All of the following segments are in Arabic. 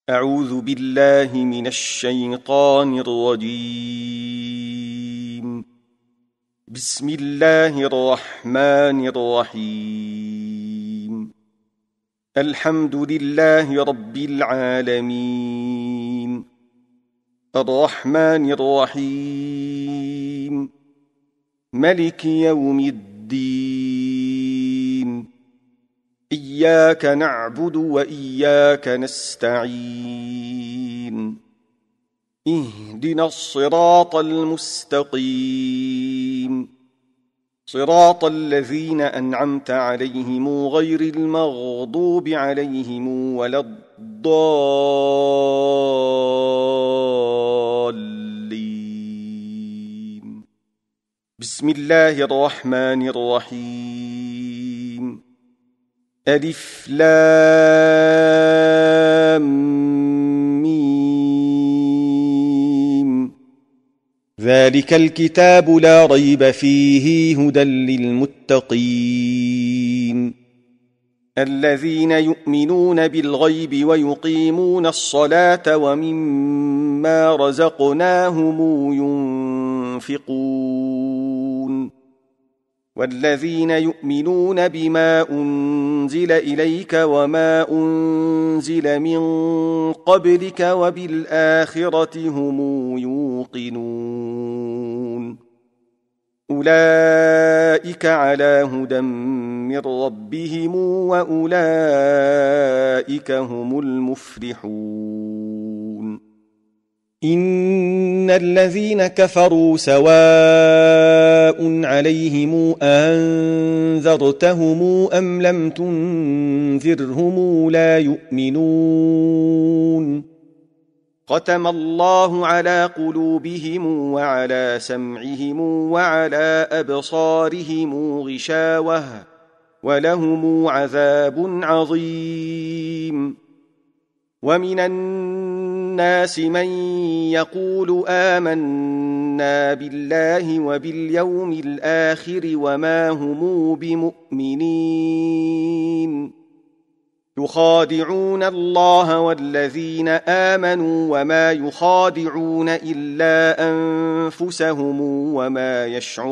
أعوذ بالله من الشيطان الرجيم. بسم الله الرحمن الرحيم. الحمد لله رب العالمين، الرحمن الرحيم، ملك يوم الدين. إياك نعبد وإياك نستعين. اهدنا الصراط المستقيم، صراط الذين أنعمت عليهم غير المغضوب عليهم ولا الضالين. بسم الله الرحمن الرحيم. ألف لام ميم. ذلك الكتاب لا ريب فيه هدى للمتقين، الذين يؤمنون بالغيب ويقيمون الصلاة ومما رزقناهم ينفقون، والذين يؤمنون بما أنزل إليك وما أنزل من قبلك وبالآخرة هم يوقنون. أولئك على هدى من ربهم وأولئك هم المفلحون. إن الذين كفروا سواء عليهم أنذرتهم أم لم تنذرهم لا يؤمنون. ختم الله على قلوبهم وعلى سمعهم وعلى أبصارهم غشاوة ولهم عذاب عظيم. ومن الناس من يقول آمنا بالله وباليوم الآخر وما هم بمؤمنين، يخادعون الله والذين آمنوا وما يخادعون إلا أنفسهم وما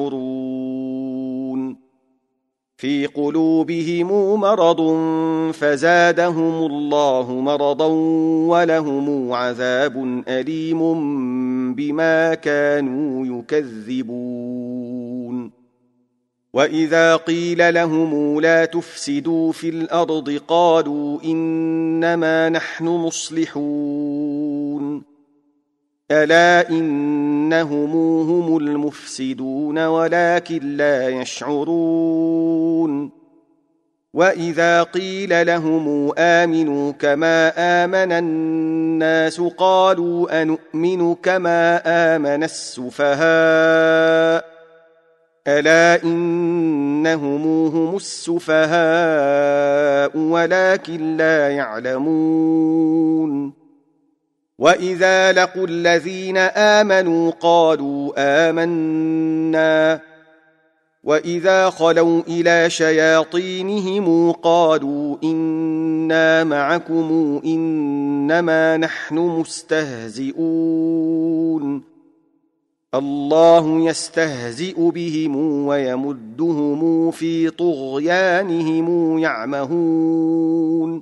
يشعرون. في قلوبهم مرض فزادهم الله مرضا ولهم عذاب أليم بما كانوا يكذبون. وإذا قيل لهم لا تفسدوا في الأرض قالوا إنما نحن مصلحون. ألا إنهم هم المفسدون ولكن لا يشعرون. وإذا قيل لهم آمنوا كما آمن الناس قالوا أنؤمن كما آمن السفهاء. ألا إنهم هم السفهاء ولكن لا يعلمون. وإذا لقوا الذين آمنوا قالوا آمنا، وإذا خلوا إلى شياطينهم قالوا إنا معكم إنما نحن مستهزئون. الله يستهزئ بهم ويمدهم في طغيانهم يعمهون.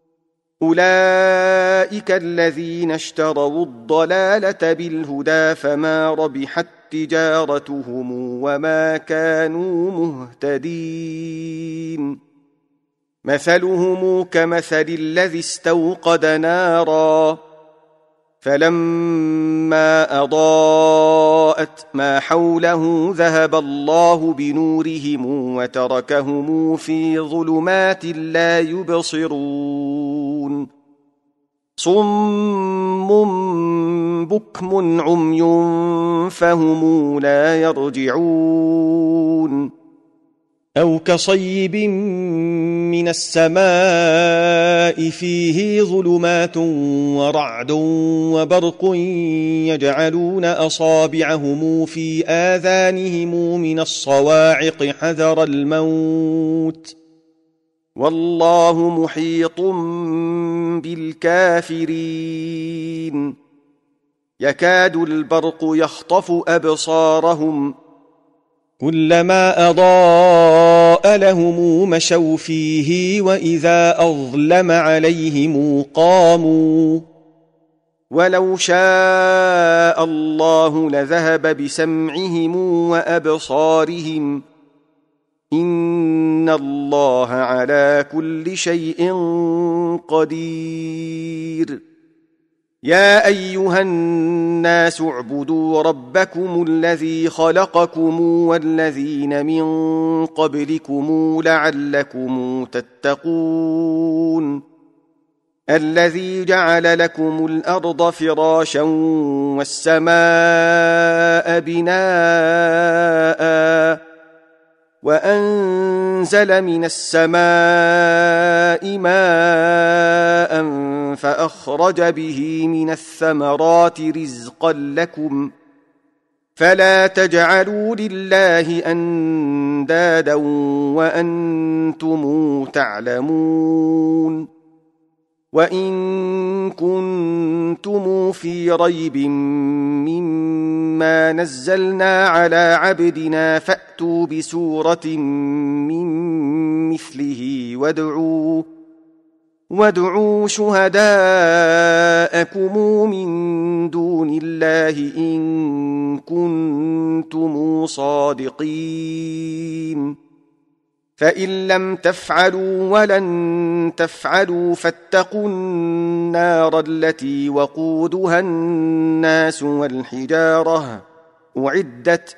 أولئك الذين اشتروا الضلالة بالهدى فما ربحت تجارتهم وما كانوا مهتدين. مثلهم كمثل الذي استوقد نارا فلما أضاءت ما حوله ذهب الله بنورهم وتركهم في ظلمات لا يبصرون. صم بكم عمي فهم لا يرجعون. أو كصيب من السماء فيه ظلمات ورعد وبرق يجعلون أصابعهم في آذانهم من الصواعق حذر الموت والله محيط بالكافرين يكاد البرق يخطف أبصارهم كلما أضاء لهم مشوا فيه وإذا أظلم عليهم قاموا ولو شاء الله لذهب بسمعهم وأبصارهم إن الله على كل شيء قدير يا أيها الناس اعبدوا ربكم الذي خلقكم والذين من قبلكم لعلكم تتقون الذي جعل لكم الأرض فراشا والسماء بناء وأنزل من السماء ماء فأخرج به من الثمرات رزقا لكم فلا تجعلوا لله أندادا وأنتم تعلمون وإن كنتم في ريب مما نزلنا على عبدنا فأتوا بسورة من مثله وادعوا شهداءكم من دون الله إن كنتم صادقين فإن لم تفعلوا ولن تفعلوا فاتقوا النار التي وقودها الناس والحجارة أعدت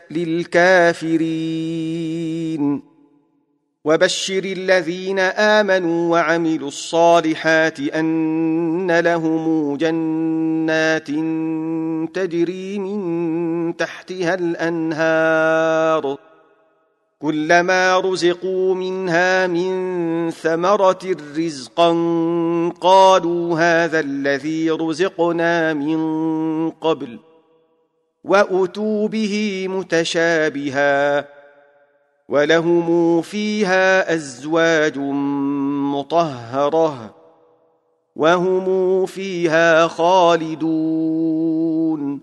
للكافرين وبشر الذين آمنوا وعملوا الصالحات أن لهم جنات تجري من تحتها الأنهار كلما رزقوا منها من ثمرة رزقا قالوا هذا الذي رزقنا من قبل وأتوا به متشابها ولهم فيها أزواج مطهرة وهم فيها خالدون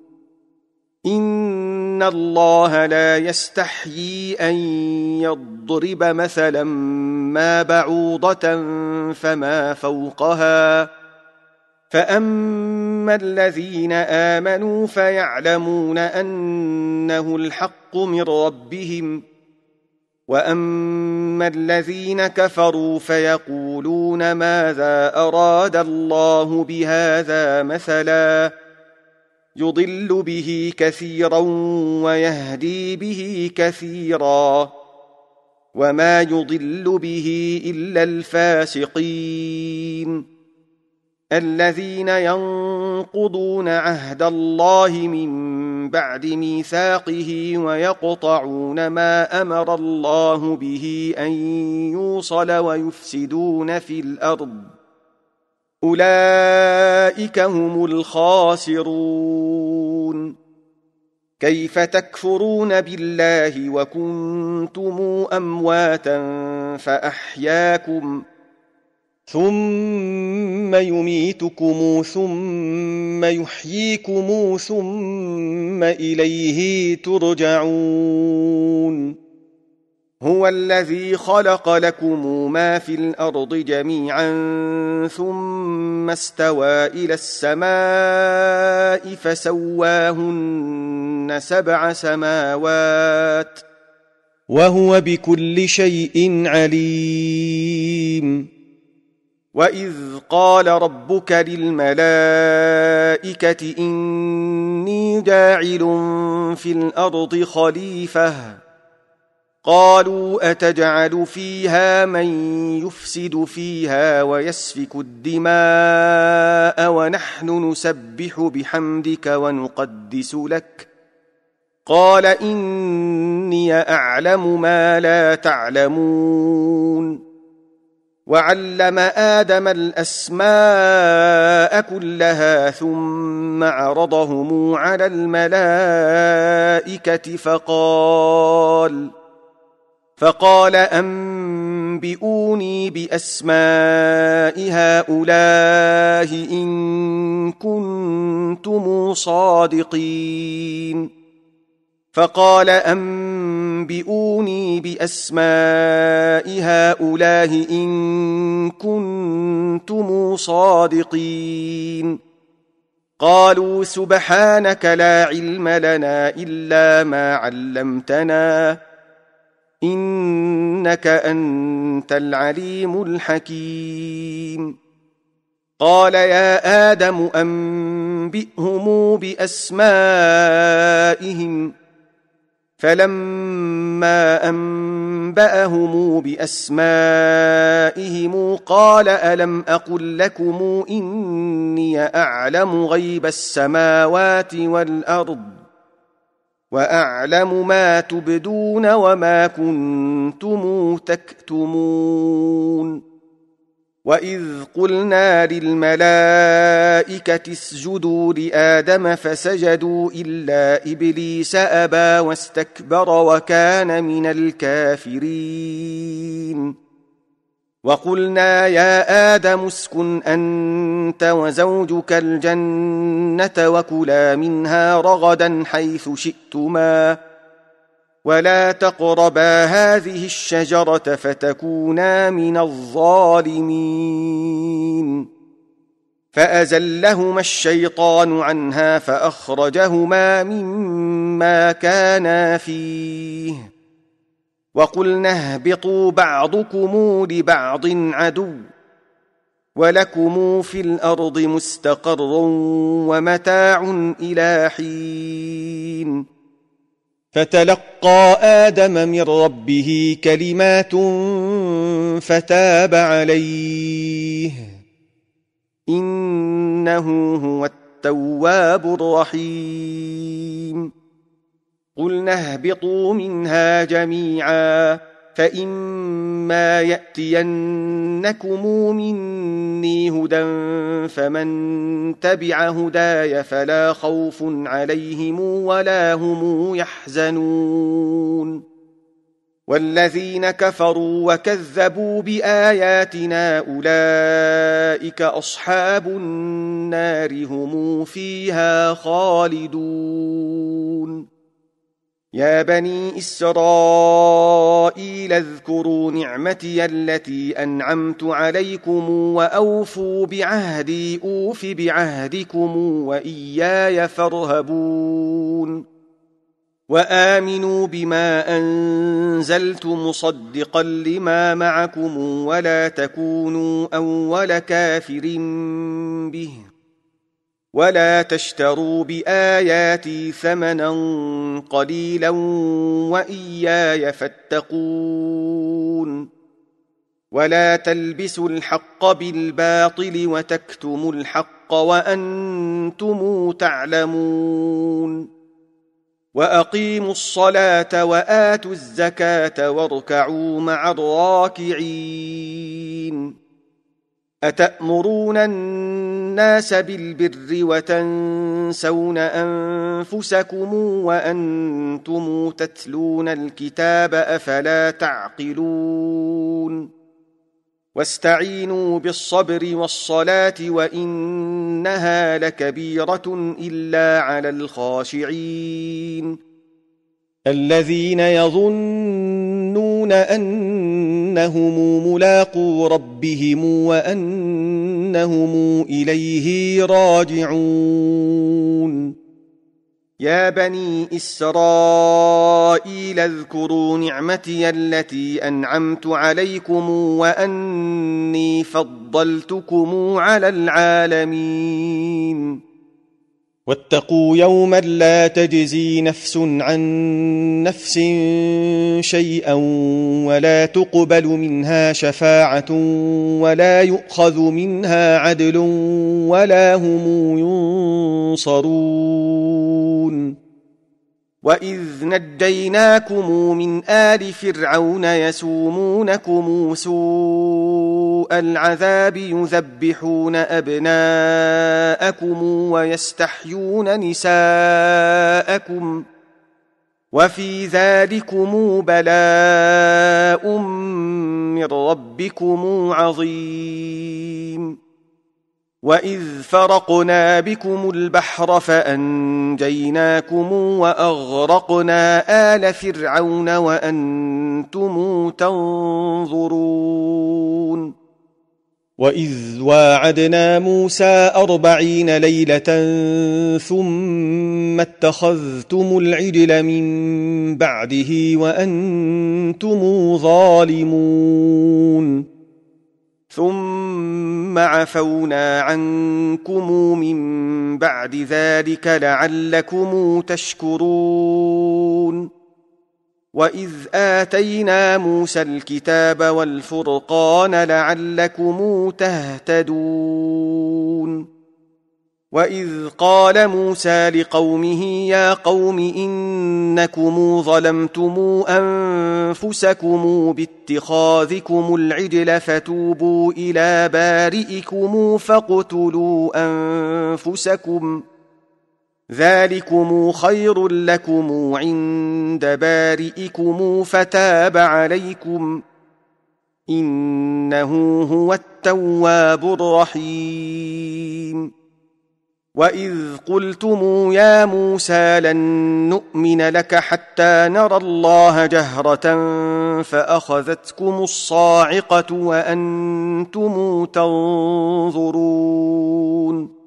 إن الله لا يستحيي أن يضرب مثلا ما بعوضة فما فوقها فأما الذين آمنوا فيعلمون أنه الحق من ربهم وأما الذين كفروا فيقولون ماذا أراد الله بهذا مثلا يضل به كثيرا ويهدي به كثيرا وما يضل به إلا الفاسقين الذين ينقضون عهد الله من بعد ميثاقه ويقطعون ما أمر الله به أن يوصل ويفسدون في الأرض أولئك هم الخاسرون كيف تكفرون بالله وكنتم أمواتا فأحياكم ثم يميتكم ثم يحييكم ثم إليه ترجعون هو الذي خلق لكم ما في الأرض جميعا ثم استوى إلى السماء فسواهن 7 سماوات وهو بكل شيء عليم وإذ قال ربك للملائكة إني جاعل في الأرض خليفة قالوا أتجعل فيها من يفسد فيها ويسفك الدماء ونحن نسبح بحمدك ونقدس لك قال إني أعلم ما لا تعلمون وعلم آدم الأسماء كلها ثم عرضهم على الملائكة فقال أنبئوني بأسماء هؤلاء إن كنتم صادقين فقال أنبئوني بأسماء هؤلاء إن كنتم صادقين قالوا سبحانك لا علم لنا إلا ما علمتنا إنك أنت العليم الحكيم قال يا آدم أنبئهم بأسمائهم فلما أنبأهم بأسمائهم قال ألم أقل لكم إني أعلم غيب السماوات والأرض وأعلم ما تبدون وما كنتم تكتمون وإذ قلنا للملائكة اسجدوا لآدم فسجدوا إلا إبليس أبى واستكبر وكان من الكافرين وقلنا يا آدم اسكن أنت وزوجك الجنة وكلا منها رغدا حيث شئتما ولا تقربا هذه الشجرة فتكونا من الظالمين فأزلهما الشيطان عنها فأخرجهما مما كانا فيه وقلنا اهبطوا بعضكم لبعض عدو ولكم في الأرض مستقر ومتاع إلى حين فتلقى آدم من ربه كلمات فتاب عليه إنه هو التواب الرحيم قلنا اهبطوا منها جميعا فإما يأتينكم مني هدى فمن تبع هداي فلا خوف عليهم ولا هم يحزنون والذين كفروا وكذبوا بآياتنا أولئك أصحاب النار هم فيها خالدون يا بني إسرائيل اذكروا نعمتي التي أنعمت عليكم وأوفوا بعهدي أوف بعهدكم وإياي فارهبون وآمنوا بما أنزلت مصدقا لما معكم ولا تكونوا أول كافر به ولا تشتروا بآياتي ثمنا قليلا وإياي فاتقون ولا تلبسوا الحق بالباطل وتكتموا الحق وأنتم تعلمون وأقيموا الصلاة وآتوا الزكاة واركعوا مع الراكعين أتأمرون الناس بالبر وتنسون أنفسكم وأنتم تتلون الكتاب أفلا تعقلون واستعينوا بالصبر والصلاة وإنها لكبيرة إلا على الخاشعين الذين يظنون أنهم ملاقو ربهم وأنهم إليه راجعون يا بني إسرائيل اذكروا نعمتي التي أنعمت عليكم وأني فضلتكم على العالمين واتقوا يوما لا تجزي نفس عن نفس شيئا ولا تقبل منها شفاعة ولا يؤخذ منها عدل ولا هم ينصرون وإذ نجيناكم من آل فرعون يسومونكم سوء العذاب يذبحون أبناءكم ويستحيون نساءكم وفي ذلكم بلاء من ربكم عظيم وإذ فرقنا بكم البحر فأنجيناكم وأغرقنا آل فرعون وأنتم تنظرون وإذ واعدنا موسى 40 ليلة ثم اتخذتم العجل من بعده وأنتم ظالمون ثم عفونا عنكم من بعد ذلك لعلكم تشكرون وإذ آتينا موسى الكتاب والفرقان لعلكم تهتدون وإذ قال موسى لقومه يا قوم إنكم ظلمتم أنفسكم باتخاذكم العجل فتوبوا إلى بارئكم فاقتلوا أنفسكم ذلكم خير لكم عند بارئكم فتاب عليكم إنه هو التواب الرحيم وإذ قلتم يا موسى لن نؤمن لك حتى نرى الله جهرة فأخذتكم الصاعقة وأنتم تنظرون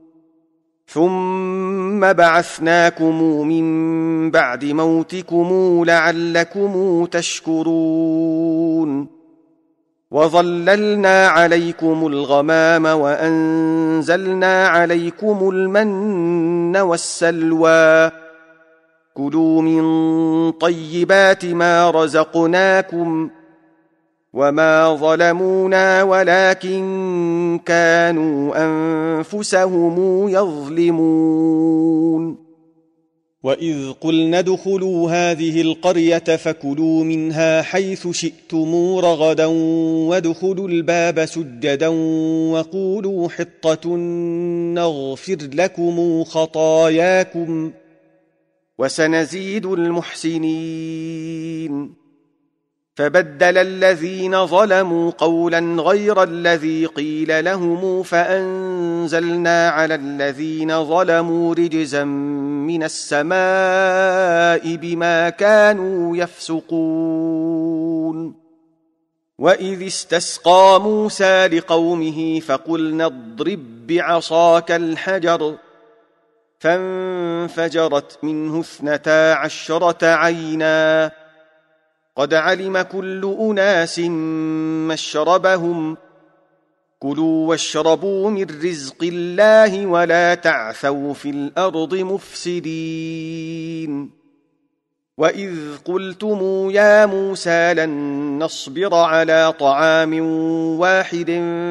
ثم بعثناكم من بعد موتكم لعلكم تشكرون وظللنا عليكم الغمام وأنزلنا عليكم المن والسلوى كلوا من طيبات ما رزقناكم وما ظلمونا ولكن كانوا أنفسهم يظلمون وإذ قلنا ادخلوا هذه القرية فكلوا منها حيث شئتم رغدا وادخلوا الباب سجدا وقولوا حطة نغفر لكم خطاياكم وسنزيد المحسنين فبدل الذين ظلموا قولا غير الذي قيل لهم فأنزلنا على الذين ظلموا رجزا من السماء بما كانوا يفسقون وإذ استسقى موسى لقومه فقلنا اضرب بعصاك الحجر فانفجرت منه 12 عينا قد علم كل أناس مشربهم كلوا واشربوا من رزق الله ولا تعثوا في الأرض مفسدين وإذ قلتم يا موسى لن نصبر على طعام واحد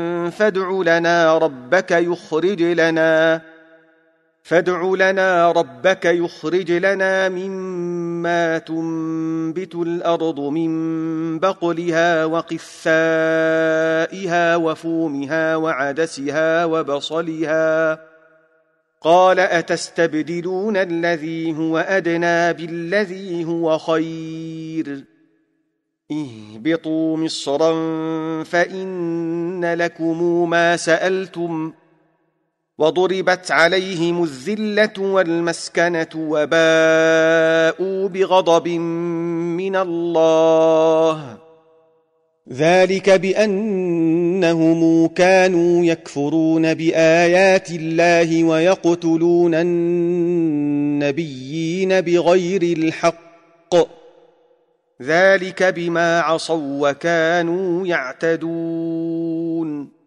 فادع لنا ربك يخرج لنا مما تنبت الأرض من بقلها وقثائها وفومها وعدسها وبصلها قال أتستبدلون الذي هو أدنى بالذي هو خير اهبطوا مصرا فإن لكم ما سألتم وضربت عليهم الذلة والمسكنة وباءوا بغضب من الله ذلك بأنهم كانوا يكفرون بآيات الله ويقتلون النبيين بغير الحق ذلك بما عصوا وكانوا يعتدون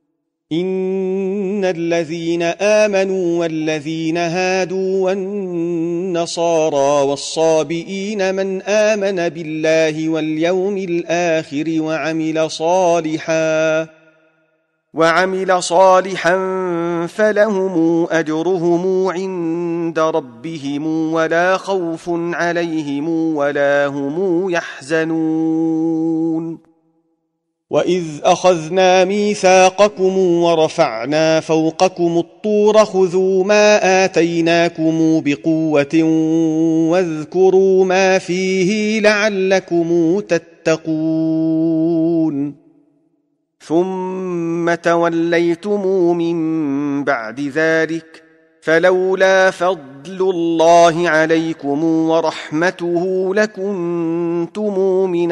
إن الذين آمنوا والذين هادوا والنصارى والصابئين من آمن بالله واليوم الآخر وعمل صالحا فلهم أجرهم عند ربهم ولا خوف عليهم ولا هم يحزنون وإذ أخذنا ميثاقكم ورفعنا فوقكم الطور خذوا ما آتيناكم بقوة واذكروا ما فيه لعلكم تتقون ثم توليتم من بعد ذلك فلولا فضل الله عليكم ورحمته لكنتم من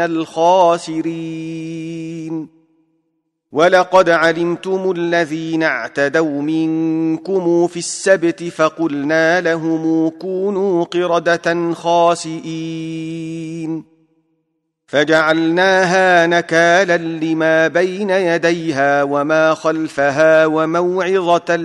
الخاسرين ولقد علمتم الذين اعتدوا منكم في السبت فقلنا لهم كونوا قردة خاسئين فجعلناها نكالا لما بين يديها وما خلفها وموعظة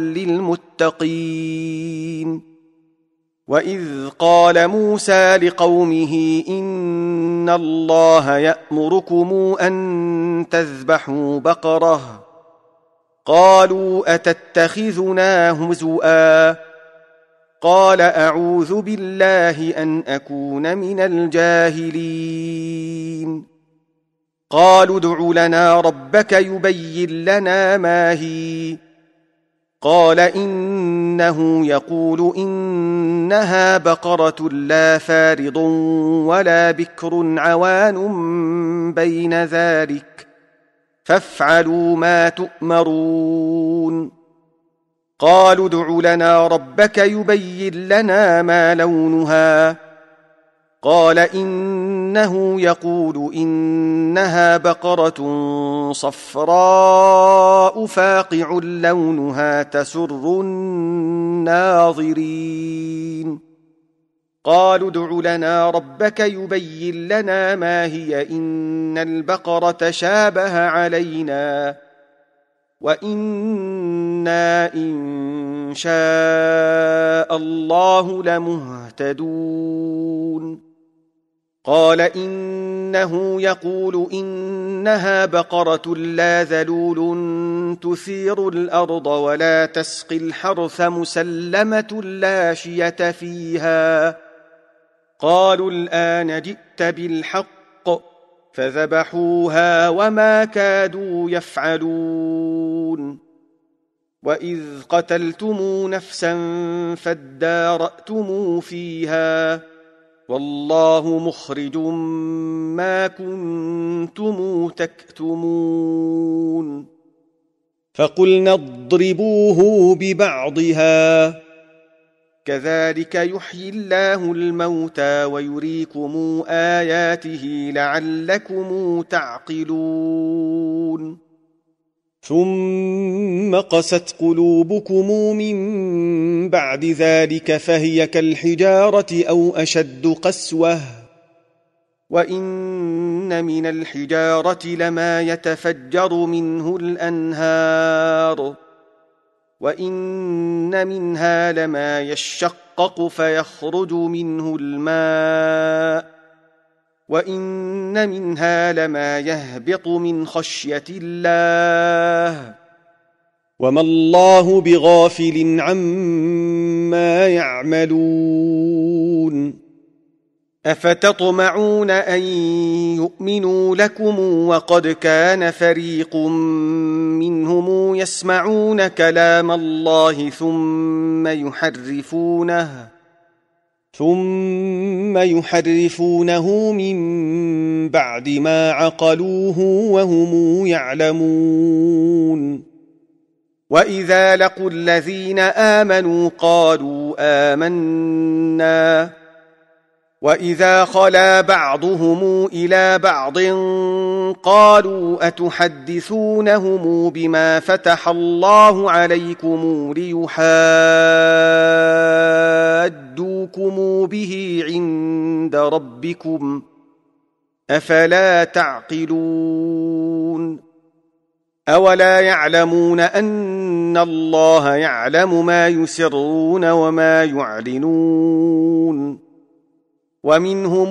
للمتقين وإذ قال موسى لقومه إن الله يأمركم أن تذبحوا بقرة قالوا أتتخذنا هزؤا قال أعوذ بالله أن أكون من الجاهلين قالوا ادع لنا ربك يبين لنا ما هي قال إنه يقول إنها بقرة لا فارض ولا بكر عوان بين ذلك فافعلوا ما تؤمرون قالوا ادع لنا ربك يبين لنا ما لونها قال إنه يقول إنها بقرة صفراء فاقع لونها تسر الناظرين قالوا ادع لنا ربك يبين لنا ما هي إن البقرة شابه علينا وإنا إن شاء الله لمهتدون قال إنه يقول إنها بقرة لا ذلول تثير الأرض ولا تسقي الحرث مسلمة لا شية فيها قالوا الآن جئت بالحق فذبحوها وما كادوا يفعلون وإذ قتلتم نفسا فادارأتم فيها والله مخرج ما كنتم تكتمون فقلنا اضربوه ببعضها كذلك يحيي الله الموتى ويريكم آياته لعلكم تعقلون ثم قست قلوبكم من بعد ذلك فهي كالحجارة أو أشد قسوة وإن من الحجارة لما يتفجر منه الأنهار وإن منها لما يشقق فيخرج منه الماء وإن منها لما يهبط من خشية الله وما الله بغافل عما يعملون أفتطمعون أن يؤمنوا لكم وقد كان فريق منهم يسمعون كلام الله ثم يحرفونه من بعد ما عقلوه وهم يعلمون وإذا لقوا الذين آمنوا قالوا آمنا وإذا خلا بعضهم إلى بعض قالوا أتحدثونهم بما فتح الله عليكم ليحاجوكم به عند ربكم أفلا تعقلون أولا يعلمون أن الله يعلم ما يسرون وما يعلنون ومنهم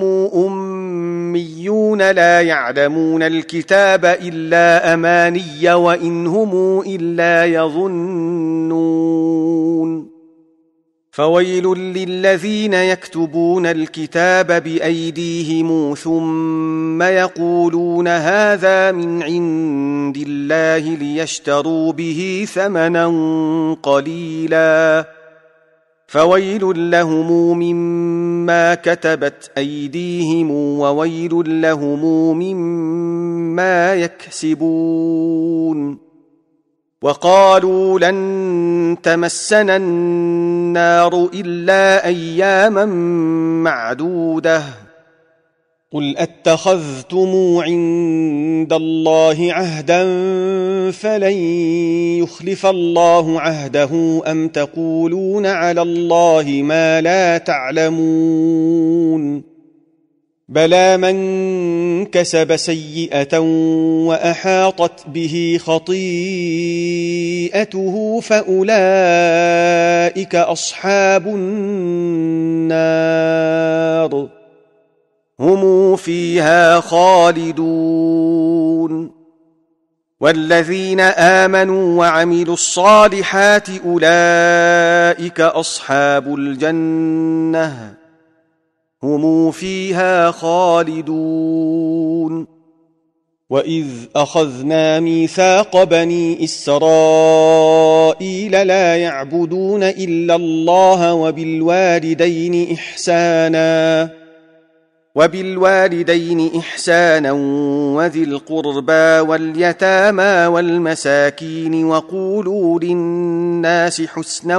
أميون لا يعلمون الكتاب إلا أماني وإن هم إلا يظنون فويل للذين يكتبون الكتاب بأيديهم ثم يقولون هذا من عند الله ليشتروا به ثمنا قليلا فويل لهم مما كتبت أيديهم وويل لهم مما يكسبون وقالوا لن تمسنا النار إلا أياما معدودة قل أتخذتم عند الله عهدا فلن يخلف الله عهده أم تقولون على الله ما لا تعلمون بلى من كسب سيئة وأحاطت به خطيئته فأولئك أصحاب النار هم فيها خالدون والذين آمنوا وعملوا الصالحات أولئك أصحاب الجنة هم فيها خالدون وإذ أخذنا ميثاق بني إسرائيل لا يعبدون إلا الله وبالوالدين إحسانا وذي القربى واليتامى والمساكين وقولوا للناس حسنا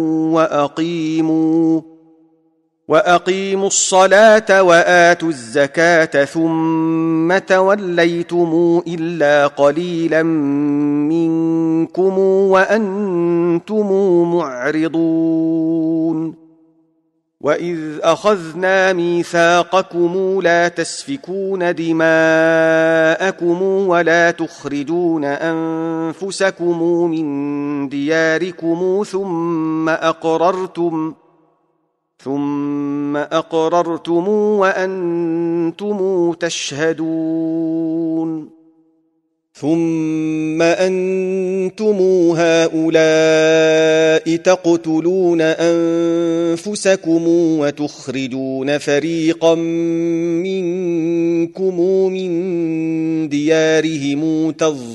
وأقيموا الصلاة وآتوا الزكاة ثم توليتم إلا قليلا منكم وأنتم معرضون وإذ أخذنا ميثاقكم لا تسفكون دماءكم ولا تخرجون أنفسكم من دياركم ثم أقررتم وأنتم تشهدون ثم أنتم هؤلاء تقتلون أنفسكم وتخرجون فريقا منكم من ديارهم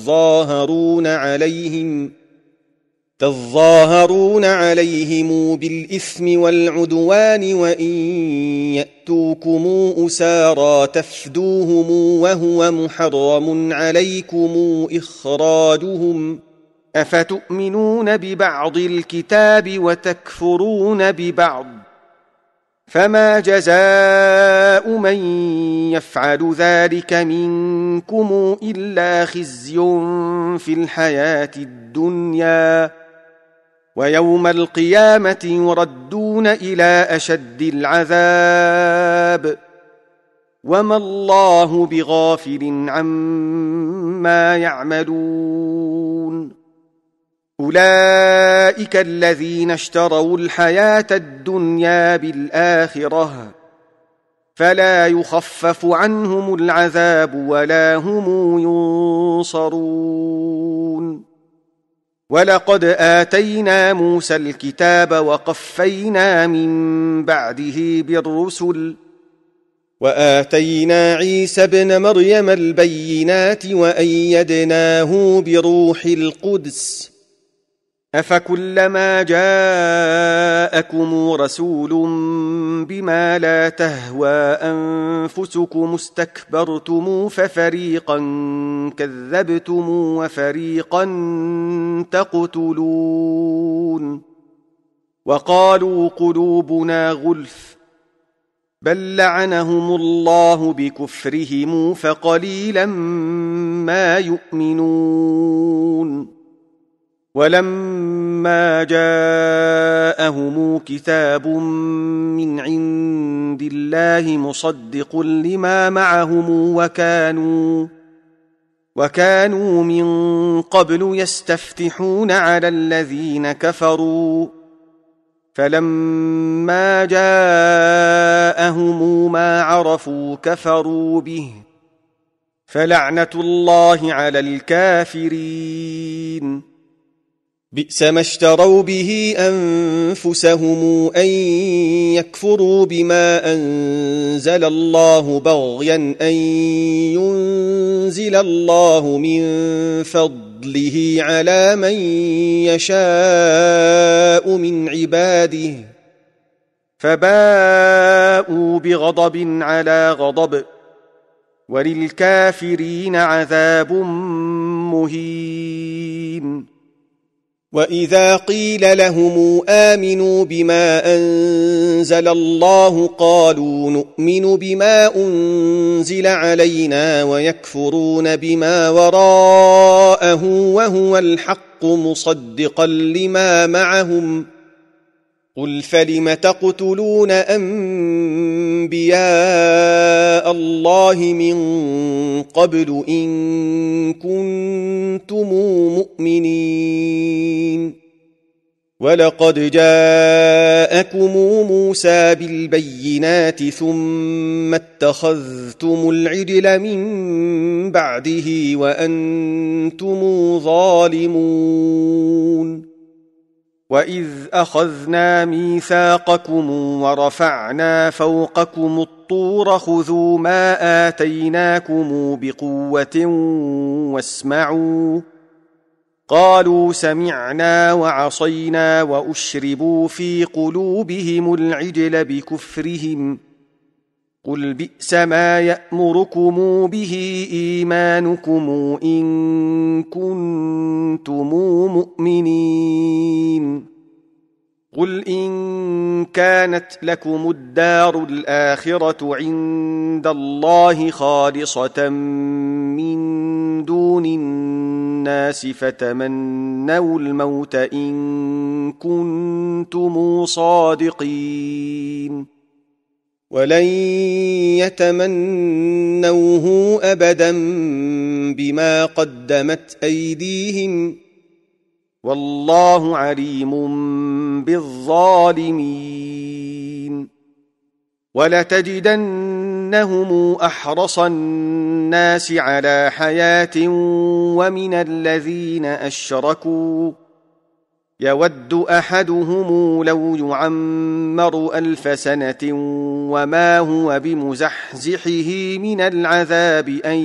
تظاهرون عليهم بالإثم والعدوان وإن يأتوكم أسارى تفدوهم وهو محرم عليكم إخراجهم أفتؤمنون ببعض الكتاب وتكفرون ببعض فما جزاء من يفعل ذلك منكم إلا خزي في الحياة الدنيا ويوم القيامة يردون إلى أشد العذاب وما الله بغافل عما يعملون أولئك الذين اشتروا الحياة الدنيا بالآخرة فلا يخفف عنهم العذاب ولا هم ينصرون ولقد آتينا موسى الكتاب وقفينا من بعده بالرسل وآتينا عيسى ابن مريم البينات وأيدناه بروح القدس أفكلما جاءكم رسول بما لا تهوى أنفسكم استكبرتم ففريقا كذبتم وفريقا تقتلون وقالوا قلوبنا غلف بل لعنهم الله بكفرهم فقليلا ما يؤمنون ولما جاءهم كتاب من عند الله مصدق لما معهم وكانوا من قبل يستفتحون على الذين كفروا فلما جاءهم ما عرفوا كفروا به فلعنة الله على الكافرين بئس ما اشتروا به أنفسهم أن يكفروا بما أنزل الله بغيا أن ينزل الله من فضله على من يشاء من عباده فباءوا بغضب على غضب وللكافرين عذاب مهين. وإذا قيل لهم آمنوا بما أنزل الله قالوا نؤمن بما أنزل علينا ويكفرون بما وراءه وهو الحق مصدقا لما معهم قل فلم تقتلون أنبياء الله من قبل إن كنتم مؤمنين ولقد جاءكم موسى بالبينات ثم اتخذتم العجل من بعده وأنتم ظالمون. وإذ أخذنا ميثاقكم ورفعنا فوقكم الطور خذوا ما آتيناكم بقوة واسمعوا قالوا سمعنا وعصينا وأشربوا في قلوبهم العجل بكفرهم قل بئس ما يأمركم به إيمانكم إن كنتم مؤمنين قل إن كانت لكم الدار الآخرة عند الله خالصة من دون الناس فتمنوا الموت إن كنتم صادقين ولن يتمنوه أبدا بما قدمت أيديهم والله عليم بالظالمين. ولتجدنهم أحرص الناس على حياة ومن الذين أشركوا يود أحدهم لو يعمر 1000 سنة وما هو بمزحزحه من العذاب أن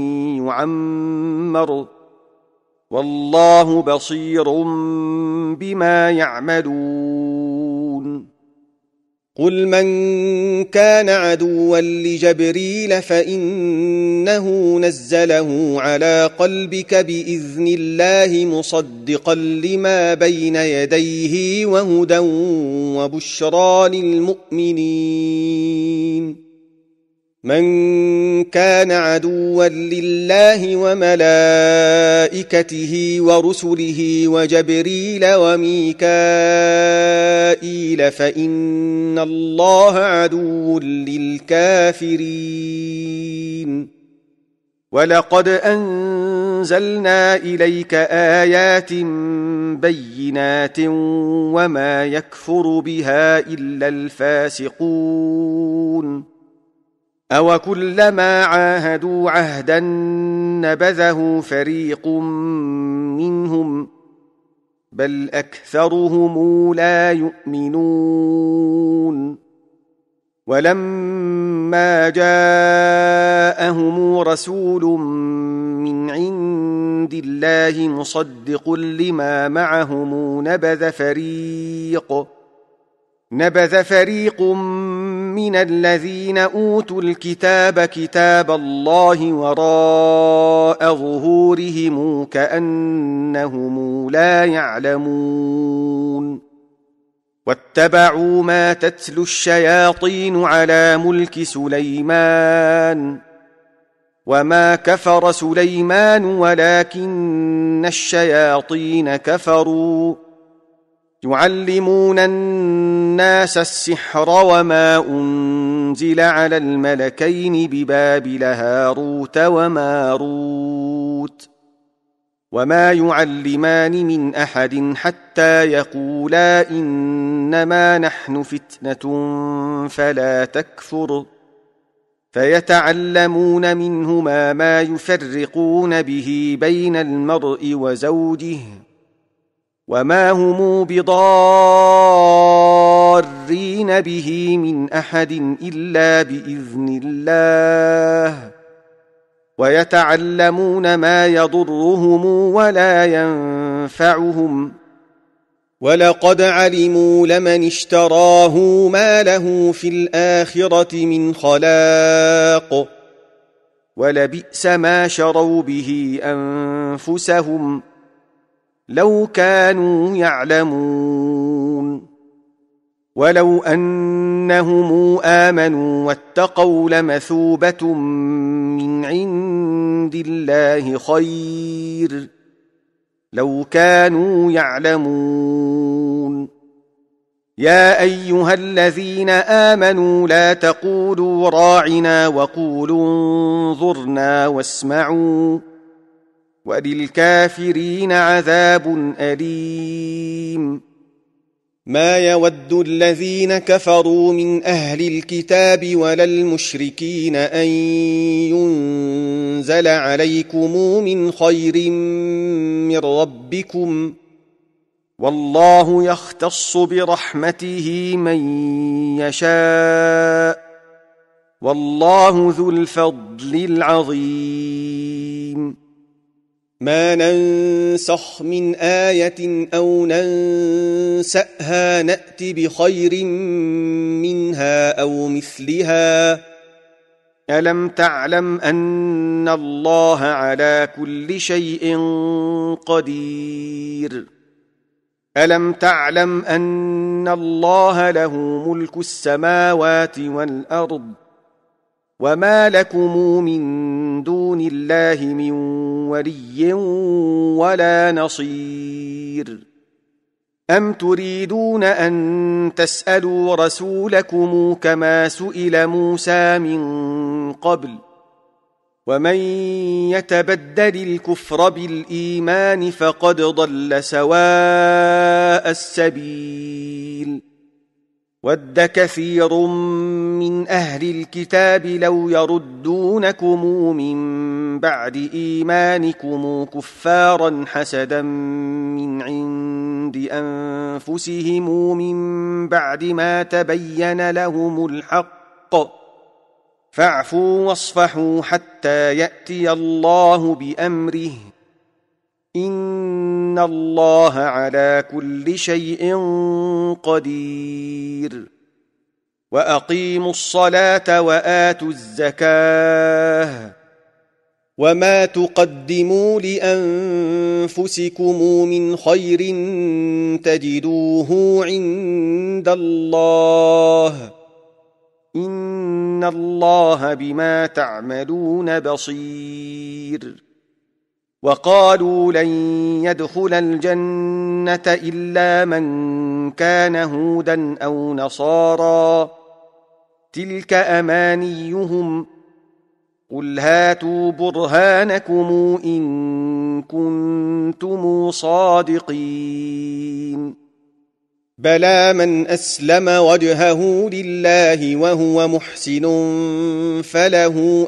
يعمر والله بصير بما يعملون. قل من كان عدوا لجبريل فإنه نزله على قلبك بإذن الله مصدقا لما بين يديه وهدى وبشرى للمؤمنين. من كان عدوا لله وملائكته ورسله وجبريل وميكائيل فإن الله عدو للكافرين. ولقد أنزلنا إليك آيات بينات وما يكفر بها إلا الفاسقون. أوكلما عاهدوا عهدا نبذه فريق منهم بل أكثرهم لا يؤمنون. ولما جاءهم رسول من عند الله مصدق لما معهم نبذ فريق من الذين أوتوا الكتاب كتاب الله وراء ظهورهم كأنهم لا يعلمون. واتبعوا ما تتلو الشياطين على ملك سليمان وما كفر سليمان ولكن الشياطين كفروا يعلمون الناس السحر وما أنزل على الملكين ببابل هاروت وماروت وما يعلمان من أحد حتى يقولا إنما نحن فتنة فلا تكفر فيتعلمون منهما ما يفرقون به بين المرء وزوجه وما هم بضارين به من أحد إلا بإذن الله، ويتعلمون ما يضرهم ولا ينفعهم، ولقد علموا لمن اشتراه ما له في الآخرة من خلاق، ولبئس ما شروا به أنفسهم لو كانوا يعلمون. ولو أنهم آمنوا واتقوا لمثوبة من عند الله خير لو كانوا يعلمون. يا أيها الذين آمنوا لا تقولوا راعنا وقولوا انظرنا واسمعوا، وللكافرين عذاب أليم. ما يود الذين كفروا من أهل الكتاب ولا المشركين أن ينزل عليكم من خير من ربكم، والله يختص برحمته من يشاء، والله ذو الفضل العظيم. ما ننسخ من آية أو ننسأها نأت بخير منها أو مثلها. ألم تعلم أن الله على كل شيء قدير؟ ألم تعلم أن الله له ملك السماوات والأرض، وما لكم من دون الله من ولي ولا نصير. أم تريدون أن تسألوا رسولكم كما سئل موسى من قبل؟ ومن يتبدل الكفر بالإيمان فقد ضل سواء السبيل. ود كثير من أهل الكتاب لو يردونكم من بعد إيمانكم كفارا حسدا من عند أنفسهم من بعد ما تبين لهم الحق، فاعفوا واصفحوا حتى يأتي الله بأمره، إن الله على كل شيء قدير. وأقيموا الصلاة وآتوا الزكاة، وما تقدموا لأنفسكم من خير تجدوه عند الله، إن الله بما تعملون بصير. وقالوا لن يدخل الجنة إلا من كان هودا أو نصارى، تلك أمانيهم، قل هاتوا برهانكم إن كنتم صادقين. بلى من أسلم وجهه لله وهو محسن فله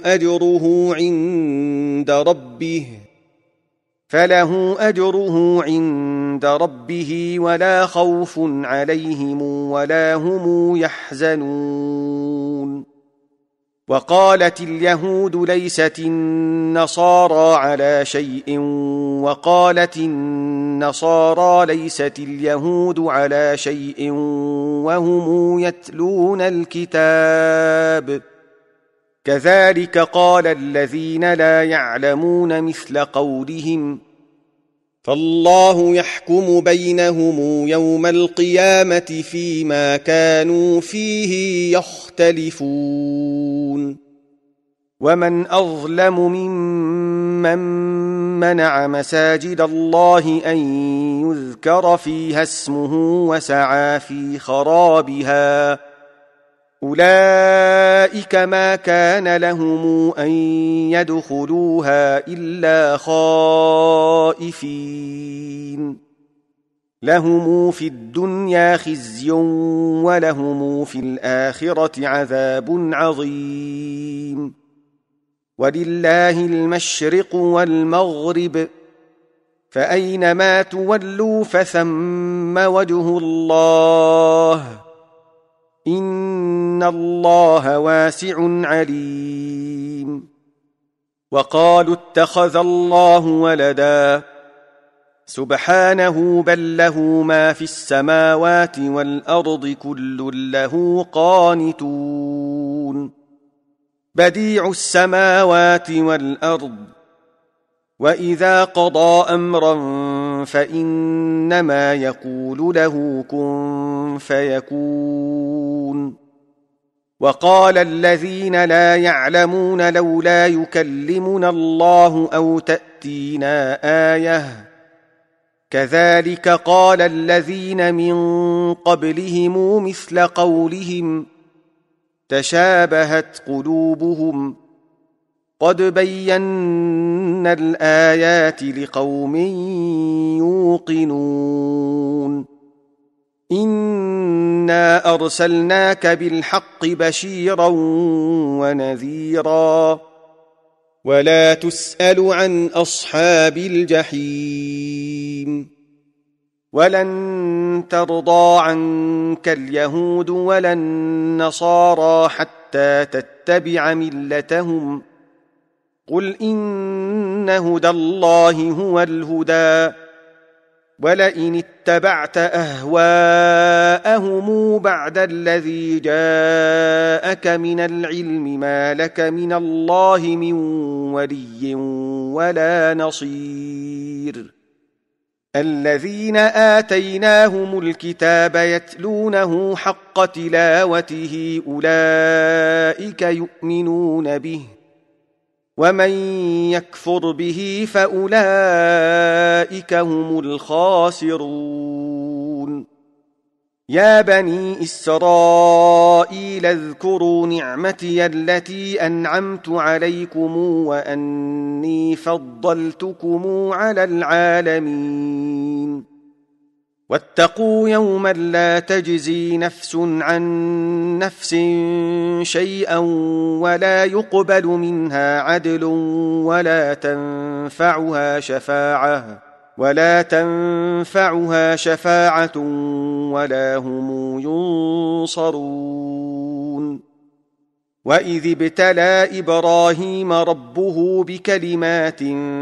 أجره عند ربه ولا خوف عليهم ولا هم يحزنون. وقالت اليهود ليست النصارى على شيء، وقالت النصارى ليست اليهود على شيء وهم يتلون الكتاب، كذلك قال الذين لا يعلمون مثل قولهم، فالله يحكم بينهم يوم القيامة فيما كانوا فيه يختلفون. ومن أظلم ممن منع مساجد الله أن يذكر فيها اسمه وسعى في خرابها، أولئك ما كان لهم أن يدخلوها إلا خائفين، لهم في الدنيا خزي ولهم في الآخرة عذاب عظيم. ولله المشرق والمغرب، فأينما تولوا فثم وجه الله إن الله واسع عليم. وقالوا اتخذ الله ولدا سبحانه بل له ما في السماوات والأرض كل له قانتون بديع السماوات والأرض وإذا قضى أمرا فإنما يقول له كن فيكون. وقال الذين لا يعلمون لولا يكلمنا الله أو تأتينا آية كذلك قال الذين من قبلهم مثل قولهم تشابهت قلوبهم قد بينا الآيات لقوم يوقنون. إنا أرسلناك بالحق بشيرا ونذيرا ولا تسأل عن أصحاب الجحيم. ولن ترضى عنك اليهود ولا النصارى حتى تتبع ملتهم قل إن هدى الله هو الهدى ولئن اتبعت أهواءهم بعد الذي جاءك من العلم ما لك من الله من ولي ولا نصير. الذين آتيناهم الكتاب يتلونه حق تلاوته أولئك يؤمنون به ومن يكفر به فأولئك هم الخاسرون. يا بني إسرائيل اذكروا نعمتي التي أنعمت عليكم وأني فضلتكم على العالمين. واتقوا يوما لا تجزي نفس عن نفس شيئا ولا يقبل منها عدل ولا تنفعها شفاعة ولا هم ينصرون. وإذ ابتلى إبراهيم ربه بكلمات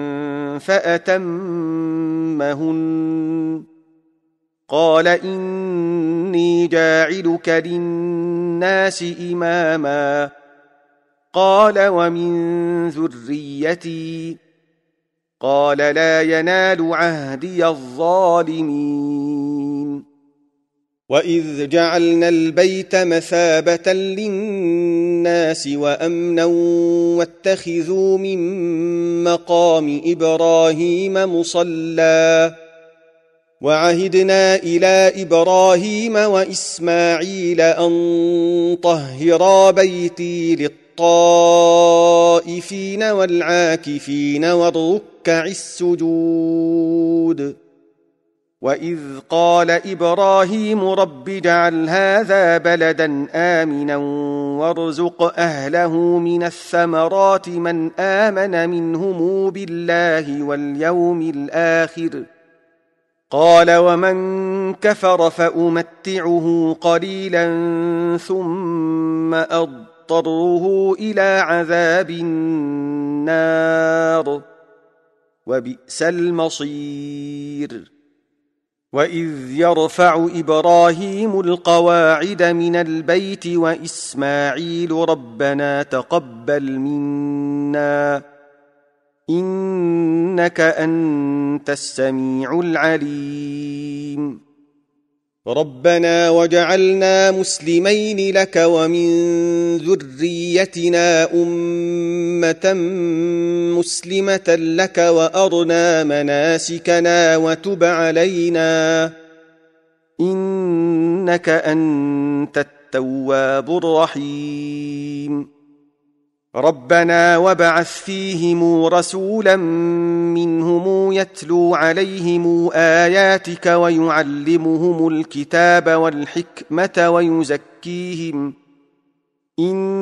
فأتمهن قال إني جاعلك للناس إماما قال ومن ذريتي قال لا ينال عهدي الظالمين. وإذ جعلنا البيت مثابة للناس وأمنا واتخذوا من مقام إبراهيم مصلى وعهدنا إلى إبراهيم وإسماعيل أن طهرا بيتي للطائفين والعاكفين والركع السجود. وإذ قال إبراهيم رب اجعل هذا بلدا آمنا وارزق أهله من الثمرات من آمن منهم بالله واليوم الآخر قال ومن كفر فأمتعه قليلا ثم أضطره إلى عذاب النار وبئس المصير. وإذ يرفع إبراهيم القواعد من البيت وإسماعيل ربنا تقبل منا إنك أنت السميع العليم. ربنا وجعلنا مسلمين لك ومن ذريتنا أمة مسلمة لك وأرنا مناسكنا وتب علينا إنك أنت التواب الرحيم. ربنا وابعث فيهم رسولا منهم يتلو عليهم آياتك ويعلمهم الكتاب والحكمة ويزكيهم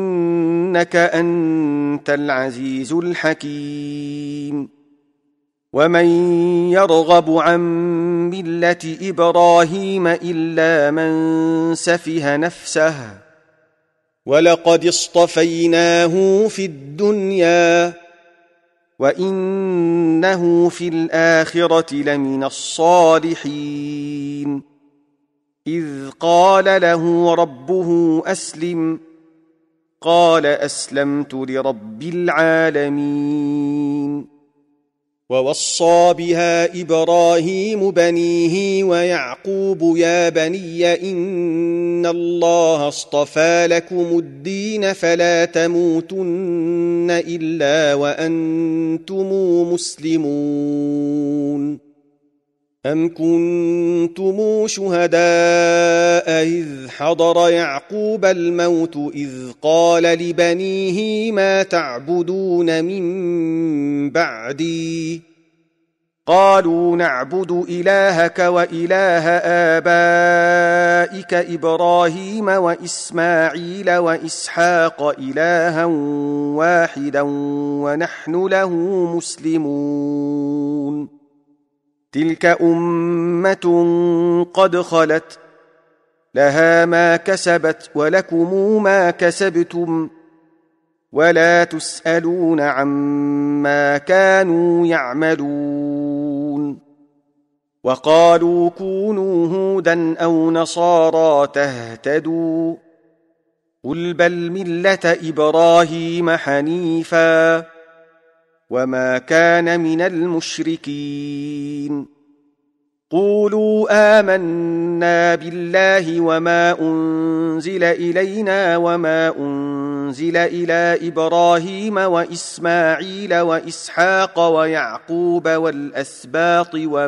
إنك أنت العزيز الحكيم. ومن يرغب عن ملة إبراهيم إلا من سفه نفسه ولقد اصطفيناه في الدنيا وإنه في الآخرة لمن الصالحين إذ قال له ربه أسلم قال أسلمت لرب العالمين ووصى بها إبراهيم بنيه ويعقوب يا بني إن الله اصطفى لكم الدين فلا تموتن إلا وأنتم مسلمون أم كنتم شهداء إذ حضر يعقوب الموت إذ قال لبنيه ما تعبدون من بعدي قالوا نعبد إلهك وإله آبائك إبراهيم وإسماعيل وإسحاق إلها واحدا ونحن له مسلمون تلك أمة قد خلت لها ما كسبت ولكم ما كسبتم ولا تسألون عما كانوا يعملون وقالوا كونوا هودا أو نصارى تهتدوا قل بل ملة إبراهيم حنيفا وما كان من المشركين قولوا آمنا بالله وما أنزل إلينا وما أنزل إلى إبراهيم وإسماعيل وإسحاق ويعقوب والأسباط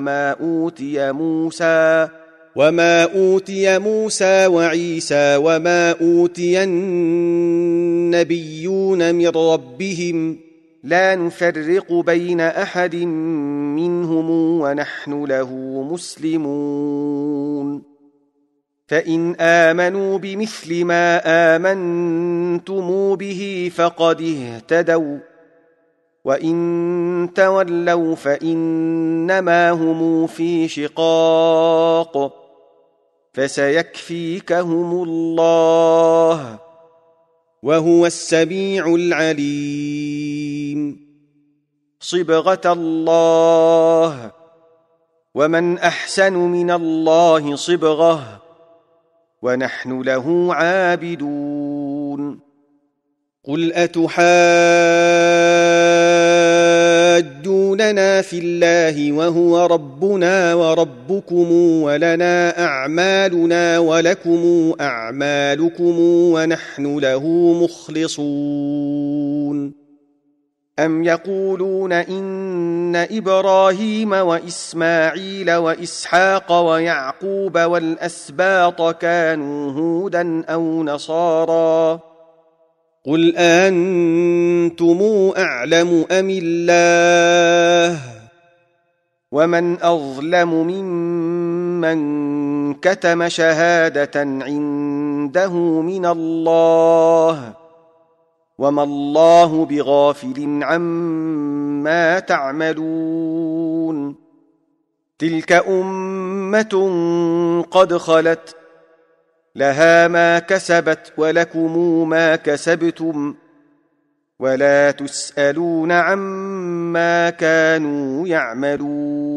وما أوتي موسى وعيسى وما أوتي النبيون من ربهم لا نفرق بين أحد منهم ونحن له مسلمون فإن آمنوا بمثل ما آمنتم به فقد اهتدوا وإن تولوا فإنما هم في شقاق فسيكفيكهم الله وهو السميع العليم صبغة الله ومن أحسن من الله صبغة ونحن له عابدون قل أتحاجوننا في الله وهو ربنا وربكم ولنا أعمالنا ولكم أعمالكم ونحن له مخلصون أم يقولون إن إبراهيم وإسماعيل وإسحاق ويعقوب والأسباط كانوا هودا أو نصارى قل أنتم أعلم أم الله ومن أظلم ممن كتم شهادة عنده من الله وما الله بغافل عما تعملون تلك أمة قد خلت لها ما كسبت ولكم ما كسبتم ولا تسألون عما كانوا يعملون